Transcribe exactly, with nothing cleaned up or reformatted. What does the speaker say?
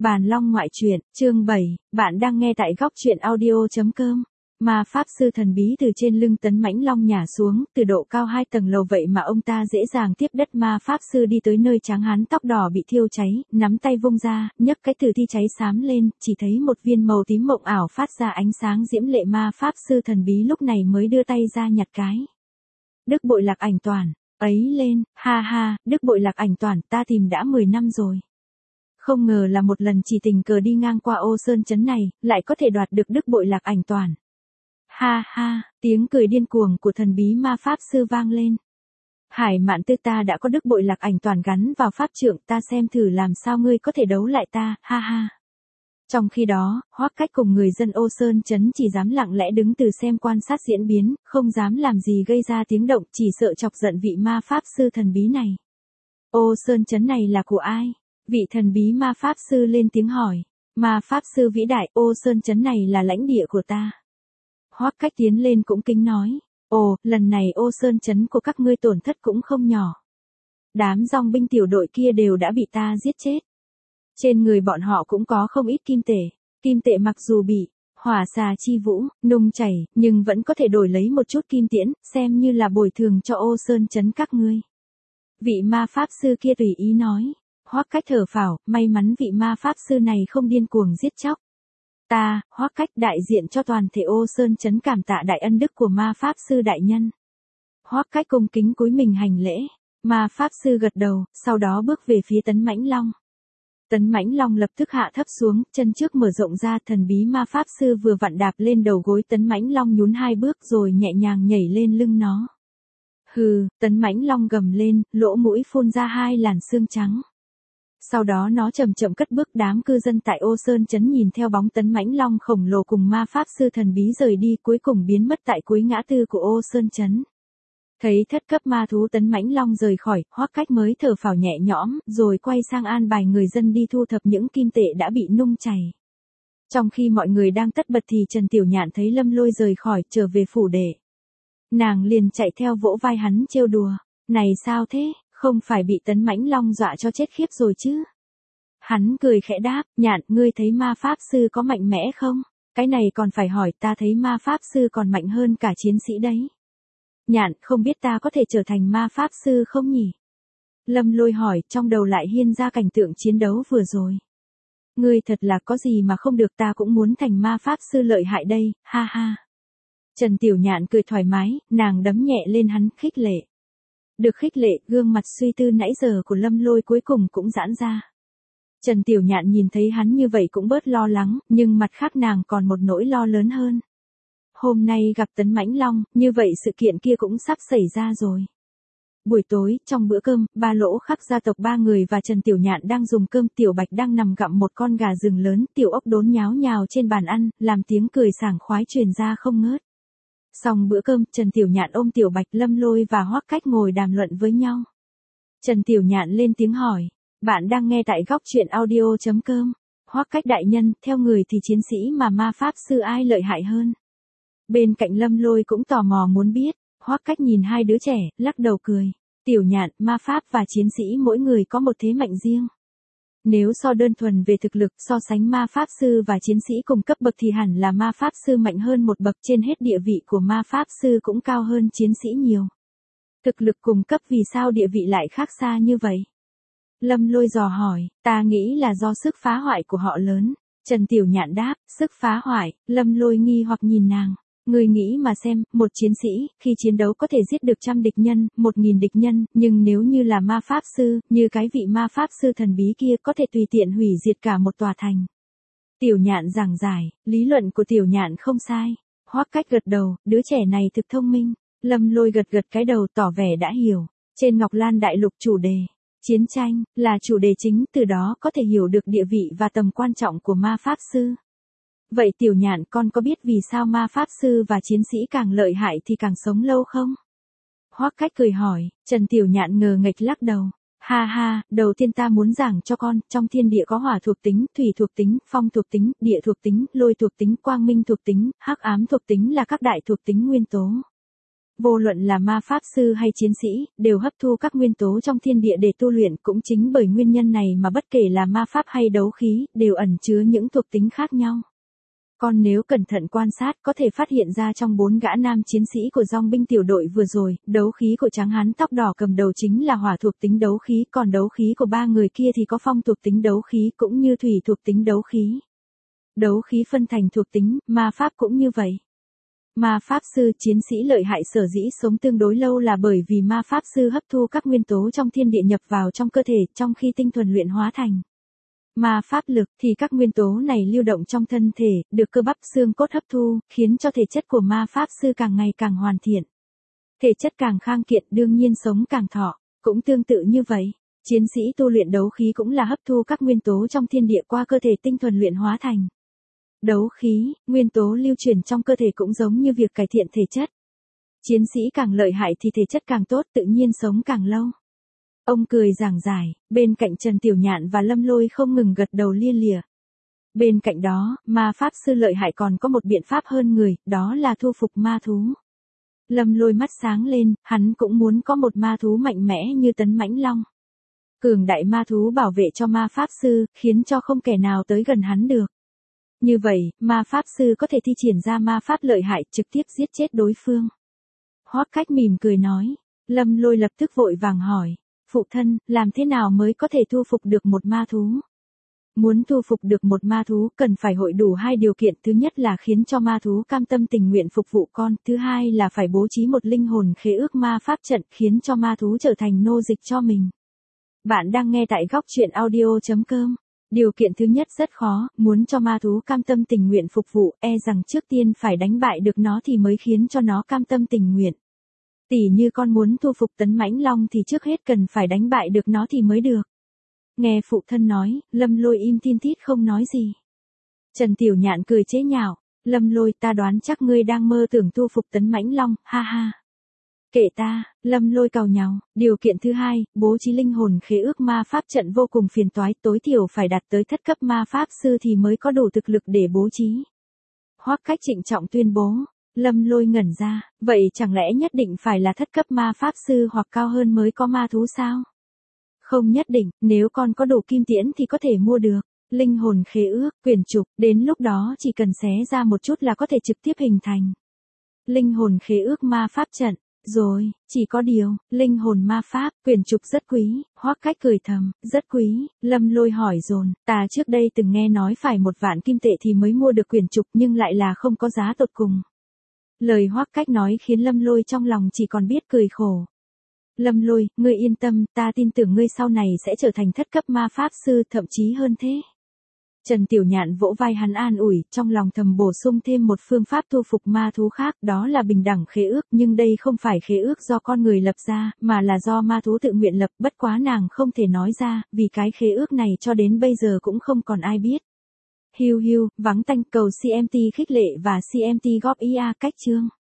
Bàn Long ngoại truyện, chương bảy, bạn đang nghe tại góc truyện audio chấm com. Ma pháp sư thần bí từ trên lưng Tấn Mãnh Long nhả xuống, từ độ cao hai tầng lầu vậy mà ông ta dễ dàng tiếp đất. Ma pháp sư đi tới nơi tráng hán tóc đỏ bị thiêu cháy, nắm tay vung ra, nhấc cái tử thi cháy xám lên, chỉ thấy một viên màu tím mộng ảo phát ra ánh sáng diễm lệ. Ma pháp sư thần bí lúc này mới đưa tay ra nhặt cái Đức Bội Lạc Ảnh Toàn ấy lên. Ha ha, Đức Bội Lạc Ảnh Toàn, ta tìm đã mười năm rồi. Không ngờ là một lần chỉ tình cờ đi ngang qua Ô Sơn trấn này, lại có thể đoạt được Đức Bội Lạc Ảnh Toàn. Ha ha, tiếng cười điên cuồng của thần bí ma pháp sư vang lên. Hải Mạn Tư, ta đã có Đức Bội Lạc Ảnh Toàn gắn vào pháp trượng, ta xem thử làm sao ngươi có thể đấu lại ta, ha ha. Trong khi đó, Hoắc Cách cùng người dân Ô Sơn trấn chỉ dám lặng lẽ đứng từ xem quan sát diễn biến, không dám làm gì gây ra tiếng động, chỉ sợ chọc giận vị ma pháp sư thần bí này. Ô Sơn trấn này là của ai? Vị thần bí ma pháp sư lên tiếng hỏi. Ma pháp sư vĩ đại, Ô Sơn trấn này là lãnh địa của ta. Hoắc Cách tiến lên cũng kính nói. Ồ, lần này Ô Sơn trấn của các ngươi tổn thất cũng không nhỏ. Đám dòng binh tiểu đội kia đều đã bị ta giết chết. Trên người bọn họ cũng có không ít kim tệ. Kim tệ mặc dù bị hỏa xà chi vũ nung chảy, nhưng vẫn có thể đổi lấy một chút kim tiễn, xem như là bồi thường cho Ô Sơn trấn các ngươi. Vị ma pháp sư kia tùy ý nói. Hoắc Cách thở phào, may mắn vị ma pháp sư này không điên cuồng giết chóc. Ta, Hoắc Cách đại diện cho toàn thể Ô Sơn trấn cảm tạ đại ân đức của ma pháp sư đại nhân. Hoắc Cách cung kính cúi mình hành lễ. Ma pháp sư gật đầu, sau đó bước về phía Tấn Mãnh Long. Tấn Mãnh Long lập tức hạ thấp xuống, chân trước mở rộng ra, thần bí ma pháp sư vừa vặn đạp lên đầu gối Tấn Mãnh Long, nhún hai bước rồi nhẹ nhàng nhảy lên lưng nó. Hừ, Tấn Mãnh Long gầm lên, lỗ mũi phun ra hai làn xương trắng. Sau đó nó chậm chậm cất bước. Đám cư dân tại Ô Sơn trấn nhìn theo bóng Tấn Mãnh Long khổng lồ cùng ma pháp sư thần bí rời đi, cuối cùng biến mất tại cuối ngã tư của Ô Sơn trấn. Thấy thất cấp ma thú Tấn Mãnh Long rời khỏi, Hoắc Cách mới thở phào nhẹ nhõm, rồi quay sang an bài người dân đi thu thập những kim tệ đã bị nung chảy. Trong khi mọi người đang tất bật thì Trần Tiểu Nhạn thấy Lâm Lôi rời khỏi, trở về phủ đệ. Nàng liền chạy theo vỗ vai hắn trêu đùa. Này sao thế? Không phải bị Tấn Mãnh Long dọa cho chết khiếp rồi chứ? Hắn cười khẽ đáp, Nhạn, ngươi thấy ma pháp sư có mạnh mẽ không? Cái này còn phải hỏi, ta thấy ma pháp sư còn mạnh hơn cả chiến sĩ đấy. Nhạn, không biết ta có thể trở thành ma pháp sư không nhỉ? Lâm Lôi hỏi, trong đầu lại hiên ra cảnh tượng chiến đấu vừa rồi. Ngươi thật là có gì mà không được, ta cũng muốn thành ma pháp sư lợi hại đây, ha ha. Trần Tiểu Nhạn cười thoải mái, nàng đấm nhẹ lên hắn, khích lệ. Được khích lệ, gương mặt suy tư nãy giờ của Lâm Lôi cuối cùng cũng giãn ra. Trần Tiểu Nhạn nhìn thấy hắn như vậy cũng bớt lo lắng, nhưng mặt khác nàng còn một nỗi lo lớn hơn. Hôm nay gặp Tấn Mãnh Long, như vậy sự kiện kia cũng sắp xảy ra rồi. Buổi tối, trong bữa cơm, Ba Lỗ Khắc gia tộc ba người và Trần Tiểu Nhạn đang dùng cơm, Tiểu Bạch đang nằm gặm một con gà rừng lớn, Tiểu Ốc đốn nháo nhào trên bàn ăn, làm tiếng cười sảng khoái truyền ra không ngớt. Xong bữa cơm, Trần Tiểu Nhạn ôm Tiểu Bạch, Lâm Lôi và Hoắc Cách ngồi đàm luận với nhau. Trần Tiểu Nhạn lên tiếng hỏi, bạn đang nghe tại góc truyện audio chấm com. Hoắc Cách đại nhân, theo người thì chiến sĩ mà ma pháp sư ai lợi hại hơn? Bên cạnh Lâm Lôi cũng tò mò muốn biết. Hoắc Cách nhìn hai đứa trẻ, lắc đầu cười. Tiểu Nhạn, ma pháp và chiến sĩ mỗi người có một thế mạnh riêng. Nếu so đơn thuần về thực lực, so sánh ma pháp sư và chiến sĩ cùng cấp bậc thì hẳn là ma pháp sư mạnh hơn một bậc, trên hết địa vị của ma pháp sư cũng cao hơn chiến sĩ nhiều. Thực lực cùng cấp vì sao địa vị lại khác xa như vậy? Lâm Lôi dò hỏi, ta nghĩ là do sức phá hoại của họ lớn. Trần Tiểu Nhạn đáp, sức phá hoại. Lâm Lôi nghi hoặc nhìn nàng. Người nghĩ mà xem, một chiến sĩ, khi chiến đấu có thể giết được trăm địch nhân, một nghìn địch nhân, nhưng nếu như là ma pháp sư, như cái vị ma pháp sư thần bí kia có thể tùy tiện hủy diệt cả một tòa thành. Tiểu Nhạn giảng giải, lý luận của Tiểu Nhạn không sai. Hoắc Cách gật đầu, đứa trẻ này thực thông minh. Lâm Lôi gật gật cái đầu tỏ vẻ đã hiểu. Trên Ngọc Lan Đại Lục chủ đề, chiến tranh, là chủ đề chính, từ đó có thể hiểu được địa vị và tầm quan trọng của ma pháp sư. Vậy Tiểu Nhạn, con có biết vì sao ma pháp sư và chiến sĩ càng lợi hại thì càng sống lâu không? Hoắc Cách cười hỏi. Trần Tiểu Nhạn ngờ nghệch lắc đầu. Ha ha, đầu tiên ta muốn giảng cho con, trong thiên địa có hỏa thuộc tính, thủy thuộc tính, phong thuộc tính, địa thuộc tính, lôi thuộc tính, quang minh thuộc tính, hắc ám thuộc tính là các đại thuộc tính nguyên tố. Vô luận là ma pháp sư hay chiến sĩ, đều hấp thu các nguyên tố trong thiên địa để tu luyện, cũng chính bởi nguyên nhân này mà bất kể là ma pháp hay đấu khí, đều ẩn chứa những thuộc tính khác nhau. Còn nếu cẩn thận quan sát, có thể phát hiện ra trong bốn gã nam chiến sĩ của dòng binh tiểu đội vừa rồi, đấu khí của trắng hán tóc đỏ cầm đầu chính là hỏa thuộc tính đấu khí, còn đấu khí của ba người kia thì có phong thuộc tính đấu khí cũng như thủy thuộc tính đấu khí. Đấu khí phân thành thuộc tính, ma pháp cũng như vậy. Ma pháp sư chiến sĩ lợi hại sở dĩ sống tương đối lâu là bởi vì ma pháp sư hấp thu các nguyên tố trong thiên địa nhập vào trong cơ thể, trong khi tinh thuần luyện hóa thành ma pháp lực thì các nguyên tố này lưu động trong thân thể, được cơ bắp xương cốt hấp thu, khiến cho thể chất của ma pháp sư càng ngày càng hoàn thiện. Thể chất càng khang kiện đương nhiên sống càng thọ, cũng tương tự như vậy. Chiến sĩ tu luyện đấu khí cũng là hấp thu các nguyên tố trong thiên địa qua cơ thể tinh thuần luyện hóa thành đấu khí, nguyên tố lưu chuyển trong cơ thể cũng giống như việc cải thiện thể chất. Chiến sĩ càng lợi hại thì thể chất càng tốt, tự nhiên sống càng lâu. Ông cười giảng giải, bên cạnh Trần Tiểu Nhạn và Lâm Lôi không ngừng gật đầu lia lịa. Bên cạnh đó, ma pháp sư lợi hại còn có một biện pháp hơn người, đó là thu phục ma thú. Lâm Lôi mắt sáng lên, hắn cũng muốn có một ma thú mạnh mẽ như Tấn Mãnh Long. Cường đại ma thú bảo vệ cho ma pháp sư, khiến cho không kẻ nào tới gần hắn được. Như vậy, ma pháp sư có thể thi triển ra ma pháp lợi hại trực tiếp giết chết đối phương. Hoắc Cách mỉm cười nói. Lâm Lôi lập tức vội vàng hỏi. Phụ thân, làm thế nào mới có thể thu phục được một ma thú? Muốn thu phục được một ma thú cần phải hội đủ hai điều kiện. Thứ nhất là khiến cho ma thú cam tâm tình nguyện phục vụ con. Thứ hai là phải bố trí một linh hồn khế ước ma pháp trận khiến cho ma thú trở thành nô dịch cho mình. Bạn đang nghe tại góc truyện audio chấm com. Điều kiện thứ nhất rất khó, muốn cho ma thú cam tâm tình nguyện phục vụ, e rằng trước tiên phải đánh bại được nó thì mới khiến cho nó cam tâm tình nguyện. Tỉ như con muốn thu phục Tấn Mãnh Long thì trước hết cần phải đánh bại được nó thì mới được. Nghe phụ thân nói, Lâm Lôi im tin tít không nói gì. Trần Tiểu Nhạn cười chế nhạo, Lâm Lôi ta đoán chắc ngươi đang mơ tưởng thu phục Tấn Mãnh Long, ha ha. Kệ ta, Lâm Lôi càu nhàu, điều kiện thứ hai, bố trí linh hồn khế ước ma pháp trận vô cùng phiền toái, tối thiểu phải đạt tới thất cấp ma pháp sư thì mới có đủ thực lực để bố trí. Hoắc Cách trịnh trọng tuyên bố. Lâm Lôi ngẩn ra, vậy chẳng lẽ nhất định phải là thất cấp ma pháp sư hoặc cao hơn mới có ma thú sao? Không nhất định, nếu con có đủ kim tiễn thì có thể mua được. Linh hồn khế ước, quyển trục, đến lúc đó chỉ cần xé ra một chút là có thể trực tiếp hình thành linh hồn khế ước ma pháp trận. Rồi, chỉ có điều, linh hồn ma pháp, quyển trục rất quý, Hoắc Cách cười thầm, rất quý. Lâm Lôi hỏi dồn, ta trước đây từng nghe nói phải một vạn kim tệ thì mới mua được quyển trục nhưng lại là không có giá tột cùng. Lời Hoắc Cách nói khiến Lâm Lôi trong lòng chỉ còn biết cười khổ. Lâm Lôi, ngươi yên tâm, ta tin tưởng ngươi sau này sẽ trở thành thất cấp ma pháp sư, thậm chí hơn thế. Trần Tiểu Nhạn vỗ vai hắn an ủi, trong lòng thầm bổ sung thêm một phương pháp thu phục ma thú khác, đó là bình đẳng khế ước, nhưng đây không phải khế ước do con người lập ra, mà là do ma thú tự nguyện lập, bất quá nàng không thể nói ra, vì cái khế ước này cho đến bây giờ cũng không còn ai biết. Hiu hiu, vắng tanh cầu xê em tê khích lệ và xê em tê góp ý a cách chương.